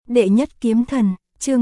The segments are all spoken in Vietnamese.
Đệ nhất kiếm thần, chương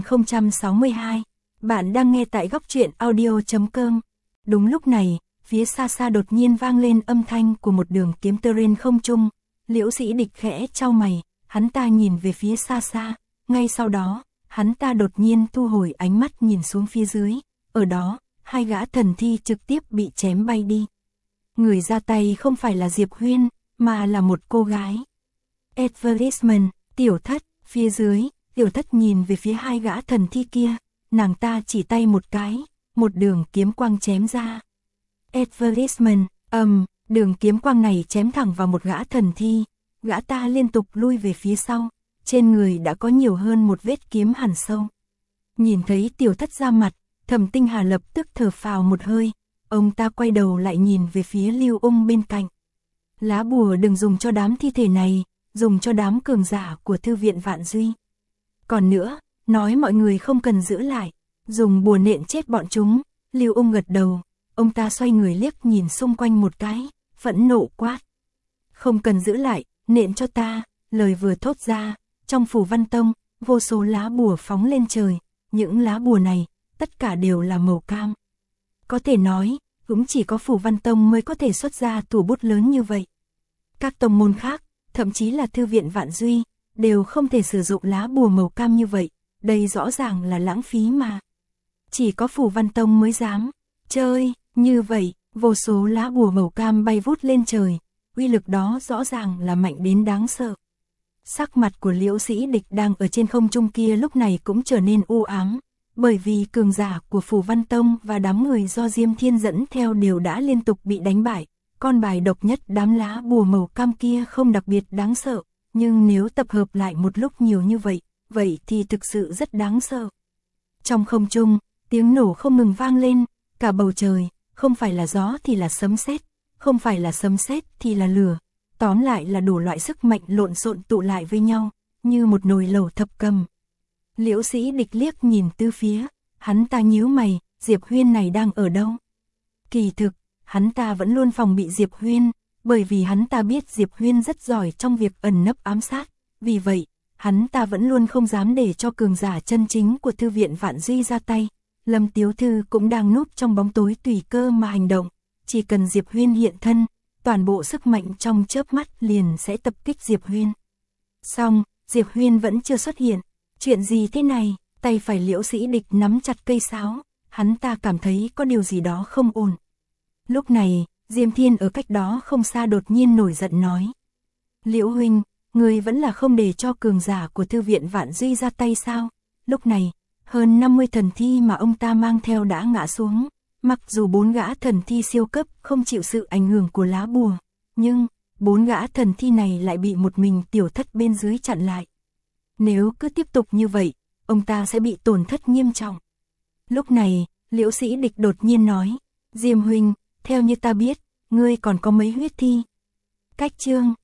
3062. Bạn đang nghe tại góc truyện audio.com. Đúng lúc này, phía xa xa đột nhiên vang lên âm thanh của một đường kiếm tơ trên không trung. Liễu Sĩ Địch khẽ chau mày, hắn ta nhìn về phía xa xa, ngay sau đó, hắn ta đột nhiên thu hồi ánh mắt nhìn xuống phía dưới. Ở đó, hai gã thần thi trực tiếp bị chém bay đi. Người ra tay không phải là Diệp Huyên, mà là một cô gái. Advertisement, Tiểu Thất. Phía dưới, Tiểu Thất nhìn về phía hai gã thần thi kia, nàng ta chỉ tay một cái, một đường kiếm quang chém ra. Advertisement, đường kiếm quang này chém thẳng vào một gã thần thi, gã ta liên tục lui về phía sau, trên người đã có nhiều hơn một vết kiếm hằn sâu. Nhìn thấy Tiểu Thất ra mặt, Thẩm Tinh Hà lập tức thở phào một hơi, ông ta quay đầu lại nhìn về phía Lưu Ung bên cạnh. Lá bùa đừng dùng cho đám thi thể này, dùng cho đám cường giả của thư viện Vạn Duy. Còn nữa, nói mọi người không cần giữ lại, dùng bùa nện chết bọn chúng. Lưu Ung gật đầu, ông ta xoay người liếc nhìn xung quanh một cái, phẫn nộ quát. Không cần giữ lại, nện cho ta. Lời vừa thốt ra, trong Phù Văn Tông, vô số lá bùa phóng lên trời, những lá bùa này, tất cả đều là màu cam. Có thể nói, cũng chỉ có Phù Văn Tông mới có thể xuất ra thủ bút lớn như vậy. Các tông môn khác, thậm chí là thư viện Vạn Duy, đều không thể sử dụng lá bùa màu cam như vậy, đây rõ ràng là lãng phí mà. Chỉ có Phù Văn Tông mới dám chơi như vậy, vô số lá bùa màu cam bay vút lên trời, uy lực đó rõ ràng là mạnh đến đáng sợ. Sắc mặt của Liễu Sĩ Địch đang ở trên không trung kia lúc này cũng trở nên u ám, bởi vì cường giả của Phù Văn Tông và đám người do Diêm Thiên dẫn theo đều đã liên tục bị đánh bại. Con bài độc nhất đám lá bùa màu cam kia không đặc biệt đáng sợ, nhưng nếu tập hợp lại một lúc nhiều như vậy, vậy thì thực sự rất đáng sợ. Trong không trung, tiếng nổ không ngừng vang lên, cả bầu trời, không phải là gió thì là sấm sét, không phải là sấm sét thì là lửa, tóm lại là đủ loại sức mạnh lộn xộn tụ lại với nhau, như một nồi lẩu thập cầm. Liễu Sĩ Địch liếc nhìn tứ phía, hắn ta nhíu mày, Diệp Huyên này đang ở đâu? Kỳ thực, hắn ta vẫn luôn phòng bị Diệp Huyên, bởi vì hắn ta biết Diệp Huyên rất giỏi trong việc ẩn nấp ám sát, vì vậy, hắn ta vẫn luôn không dám để cho cường giả chân chính của thư viện Vạn Duy ra tay. Lâm Tiếu Thư cũng đang núp trong bóng tối tùy cơ mà hành động, chỉ cần Diệp Huyên hiện thân, toàn bộ sức mạnh trong chớp mắt liền sẽ tập kích Diệp Huyên. Xong, Diệp Huyên vẫn chưa xuất hiện, chuyện gì thế này? Tay phải Liễu Sĩ Địch nắm chặt cây sáo, hắn ta cảm thấy có điều gì đó không ổn. Lúc này, Diêm Thiên ở cách đó không xa đột nhiên nổi giận nói. Liễu huynh, người vẫn là không để cho cường giả của thư viện Vạn Duy ra tay sao? Lúc này, hơn 50 thần thi mà ông ta mang theo đã ngã xuống. Mặc dù 4 gã thần thi siêu cấp không chịu sự ảnh hưởng của lá bùa, nhưng 4 gã thần thi này lại bị một mình Tiểu Thất bên dưới chặn lại. Nếu cứ tiếp tục như vậy, ông ta sẽ bị tổn thất nghiêm trọng. Lúc này, Liễu Sĩ Địch đột nhiên nói, Diêm huynh, theo như ta biết, ngươi còn có mấy huyết thi. Cách chương